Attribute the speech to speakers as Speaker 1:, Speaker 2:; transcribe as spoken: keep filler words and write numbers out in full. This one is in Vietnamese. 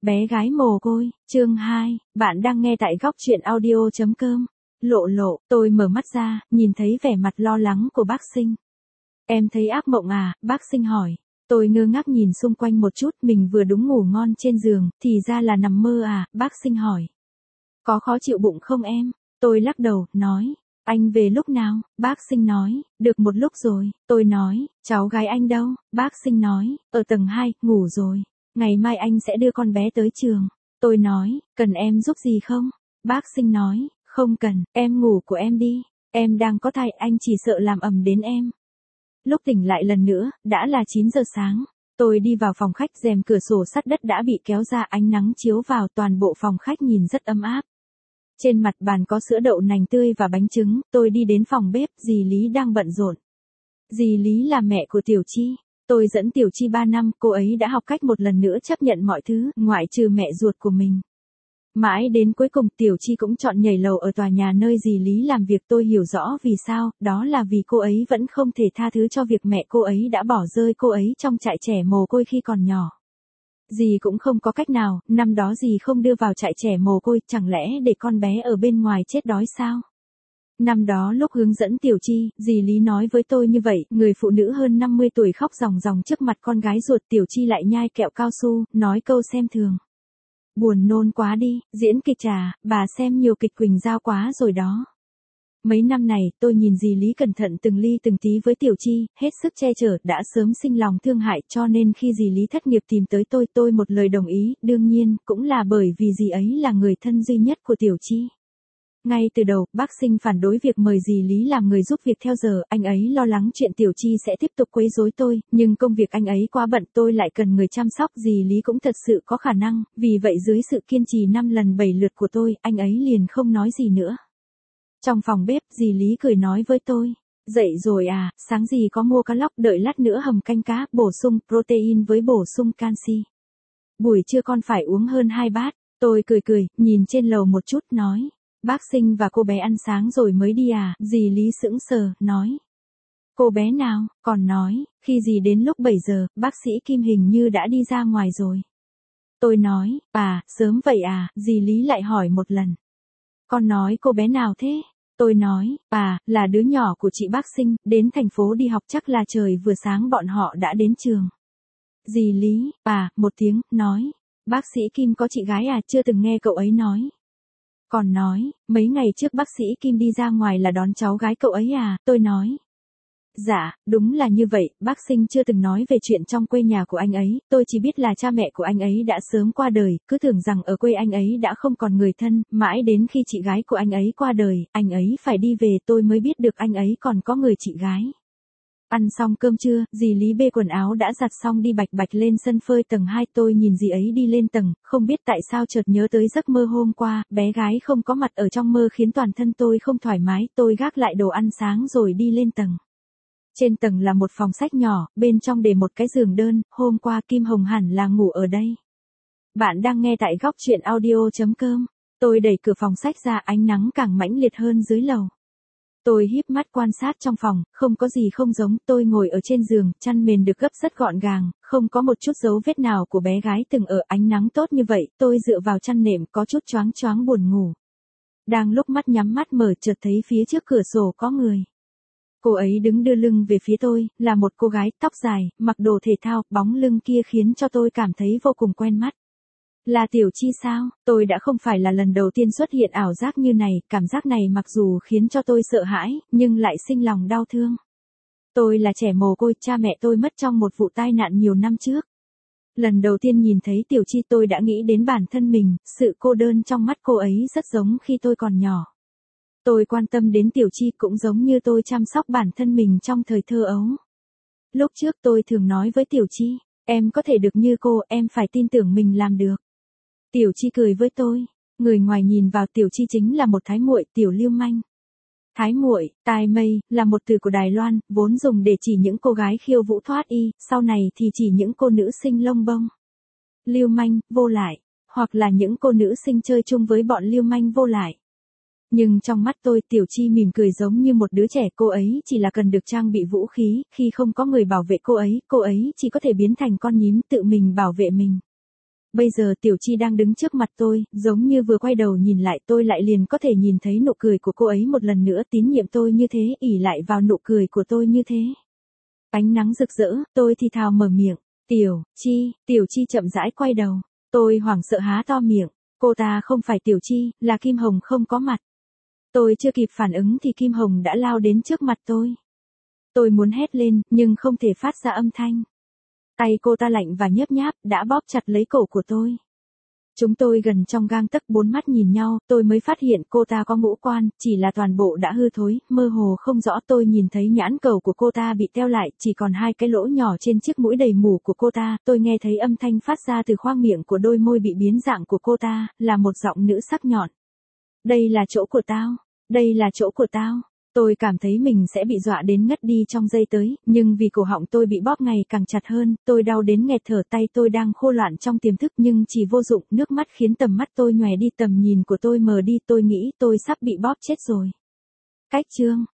Speaker 1: Bé gái mồ côi, chương hai, bạn đang nghe tại góc truyện audio chấm com. Lộ lộ, tôi mở mắt ra, nhìn thấy vẻ mặt lo lắng của bác Sinh. Em thấy ác mộng à, bác Sinh hỏi. Tôi ngơ ngác nhìn xung quanh một chút, mình vừa đúng ngủ ngon trên giường, thì ra là nằm mơ à, bác Sinh hỏi. Có khó chịu bụng không em? Tôi lắc đầu, nói. Anh về lúc nào? Bác Sinh nói, được một lúc rồi. Tôi nói, cháu gái anh đâu? Bác Sinh nói, ở tầng hai, ngủ rồi. Ngày mai anh sẽ đưa con bé tới trường. Tôi nói, cần em giúp gì không? Bác Sinh nói, không cần, em ngủ của em đi. Em đang có thai, anh chỉ sợ làm ầm đến em. Lúc tỉnh lại lần nữa, đã là chín giờ sáng. Tôi đi vào phòng khách, rèm cửa sổ sắt đất đã bị kéo ra, ánh nắng chiếu vào, toàn bộ phòng khách nhìn rất ấm áp. Trên mặt bàn có sữa đậu nành tươi và bánh trứng. Tôi đi đến phòng bếp, dì Lý đang bận rộn. Dì Lý là mẹ của Tiểu Chi. Tôi dẫn Tiểu Chi ba năm, cô ấy đã học cách một lần nữa chấp nhận mọi thứ, ngoại trừ mẹ ruột của mình. Mãi đến cuối cùng Tiểu Chi cũng chọn nhảy lầu ở tòa nhà nơi dì Lý làm việc. Tôi hiểu rõ vì sao, đó là vì cô ấy vẫn không thể tha thứ cho việc mẹ cô ấy đã bỏ rơi cô ấy trong trại trẻ mồ côi khi còn nhỏ. Dì cũng không có cách nào, năm đó dì không đưa vào trại trẻ mồ côi, chẳng lẽ để con bé ở bên ngoài chết đói sao? Năm đó lúc hướng dẫn Tiểu Chi, dì Lý nói với tôi như vậy, người phụ nữ hơn năm mươi tuổi khóc ròng ròng trước mặt con gái ruột. Tiểu Chi lại nhai kẹo cao su, nói câu xem thường. Buồn nôn quá đi, diễn kịch à, bà xem nhiều kịch Quỳnh Giao quá rồi đó. Mấy năm này, tôi nhìn dì Lý cẩn thận từng ly từng tí với Tiểu Chi, hết sức che chở, đã sớm sinh lòng thương hại, cho nên khi dì Lý thất nghiệp tìm tới tôi, tôi một lời đồng ý, đương nhiên, cũng là bởi vì dì ấy là người thân duy nhất của Tiểu Chi. Ngay từ đầu, bác Sinh phản đối việc mời dì Lý làm người giúp việc theo giờ, anh ấy lo lắng chuyện Tiểu Chi sẽ tiếp tục quấy rối tôi, nhưng công việc anh ấy quá bận, tôi lại cần người chăm sóc, dì Lý cũng thật sự có khả năng, vì vậy dưới sự kiên trì năm lần bảy lượt của tôi, anh ấy liền không nói gì nữa. Trong phòng bếp, dì Lý cười nói với tôi, dậy rồi à, sáng dì có mua cá lóc, đợi lát nữa hầm canh cá, bổ sung protein với bổ sung canxi. Buổi trưa con phải uống hơn hai bát. Tôi cười cười, nhìn trên lầu một chút, nói. Bác Sinh và cô bé ăn sáng rồi mới đi à, dì Lý sững sờ, nói. Cô bé nào, còn nói, khi dì đến lúc bảy giờ, bác sĩ Kim hình như đã đi ra ngoài rồi. Tôi nói, à, sớm vậy à, dì Lý lại hỏi một lần. Con nói cô bé nào thế? Tôi nói, à, là đứa nhỏ của chị bác Sinh, đến thành phố đi học, chắc là trời vừa sáng bọn họ đã đến trường. Dì Lý, à, một tiếng, nói, bác sĩ Kim có chị gái à, chưa từng nghe cậu ấy nói. Còn nói, mấy ngày trước bác sĩ Kim đi ra ngoài là đón cháu gái cậu ấy à, tôi nói. Dạ, đúng là như vậy, bác Sinh chưa từng nói về chuyện trong quê nhà của anh ấy, tôi chỉ biết là cha mẹ của anh ấy đã sớm qua đời, cứ tưởng rằng ở quê anh ấy đã không còn người thân, mãi đến khi chị gái của anh ấy qua đời, anh ấy phải đi về tôi mới biết được anh ấy còn có người chị gái. Ăn xong cơm trưa, dì Lý bê quần áo đã giặt xong đi bạch bạch lên sân phơi tầng hai, tôi nhìn dì ấy đi lên tầng, không biết tại sao chợt nhớ tới giấc mơ hôm qua, bé gái không có mặt ở trong mơ khiến toàn thân tôi không thoải mái, tôi gác lại đồ ăn sáng rồi đi lên tầng. Trên tầng là một phòng sách nhỏ, bên trong để một cái giường đơn, hôm qua Kim Hồng hẳn là ngủ ở đây. Bạn đang nghe tại góc truyện audio chấm com. Tôi đẩy cửa phòng sách ra, ánh nắng càng mãnh liệt hơn dưới lầu. Tôi híp mắt quan sát trong phòng, không có gì không giống, tôi ngồi ở trên giường, chăn mền được gấp rất gọn gàng, không có một chút dấu vết nào của bé gái từng ở, ánh nắng tốt như vậy, tôi dựa vào chăn nệm có chút choáng choáng buồn ngủ. Đang lúc mắt nhắm mắt mở chợt thấy phía trước cửa sổ có người. Cô ấy đứng đưa lưng về phía tôi, là một cô gái tóc dài, mặc đồ thể thao, bóng lưng kia khiến cho tôi cảm thấy vô cùng quen mắt. Là Tiểu Chi sao? Tôi đã không phải là lần đầu tiên xuất hiện ảo giác như này, cảm giác này mặc dù khiến cho tôi sợ hãi, nhưng lại sinh lòng đau thương. Tôi là trẻ mồ côi, cha mẹ tôi mất trong một vụ tai nạn nhiều năm trước. Lần đầu tiên nhìn thấy Tiểu Chi tôi đã nghĩ đến bản thân mình, sự cô đơn trong mắt cô ấy rất giống khi tôi còn nhỏ. Tôi quan tâm đến Tiểu Chi cũng giống như tôi chăm sóc bản thân mình trong thời thơ ấu. Lúc trước tôi thường nói với Tiểu Chi, em có thể được như cô, em phải tin tưởng mình làm được. Tiểu Chi cười với tôi, người ngoài nhìn vào Tiểu Chi chính là một thái muội, tiểu lưu manh. Thái muội, tai mây, là một từ của Đài Loan, vốn dùng để chỉ những cô gái khiêu vũ thoát y, sau này thì chỉ những cô nữ sinh lông bông. Lưu manh, vô lại, hoặc là những cô nữ sinh chơi chung với bọn lưu manh vô lại. Nhưng trong mắt tôi Tiểu Chi mỉm cười giống như một đứa trẻ, cô ấy chỉ là cần được trang bị vũ khí, khi không có người bảo vệ cô ấy, cô ấy chỉ có thể biến thành con nhím tự mình bảo vệ mình. Bây giờ Tiểu Chi đang đứng trước mặt tôi, giống như vừa quay đầu nhìn lại tôi lại liền có thể nhìn thấy nụ cười của cô ấy một lần nữa, tín nhiệm tôi như thế, ỷ lại vào nụ cười của tôi như thế. Ánh nắng rực rỡ, tôi thì thào mở miệng, Tiểu Chi, Tiểu Chi chậm rãi quay đầu, tôi hoảng sợ há to miệng, cô ta không phải Tiểu Chi, là Kim Hồng không có mặt. Tôi chưa kịp phản ứng thì Kim Hồng đã lao đến trước mặt tôi. Tôi muốn hét lên, nhưng không thể phát ra âm thanh. Tay cô ta lạnh và nhớp nháp, đã bóp chặt lấy cổ của tôi. Chúng tôi gần trong gang tấc, bốn mắt nhìn nhau, tôi mới phát hiện cô ta có ngũ quan, chỉ là toàn bộ đã hư thối, mơ hồ không rõ. Tôi nhìn thấy nhãn cầu của cô ta bị teo lại, chỉ còn hai cái lỗ nhỏ trên chiếc mũi đầy mủ của cô ta. Tôi nghe thấy âm thanh phát ra từ khoang miệng của đôi môi bị biến dạng của cô ta, là một giọng nữ sắc nhọn. Đây là chỗ của tao, đây là chỗ của tao. Tôi cảm thấy mình sẽ bị dọa đến ngất đi trong giây tới, nhưng vì cổ họng tôi bị bóp ngày càng chặt hơn, tôi đau đến nghẹt thở, tay tôi đang khô loạn trong tiềm thức nhưng chỉ vô dụng, nước mắt khiến tầm mắt tôi nhòe đi, tầm nhìn của tôi mờ đi, tôi nghĩ tôi sắp bị bóp chết rồi. Cách chương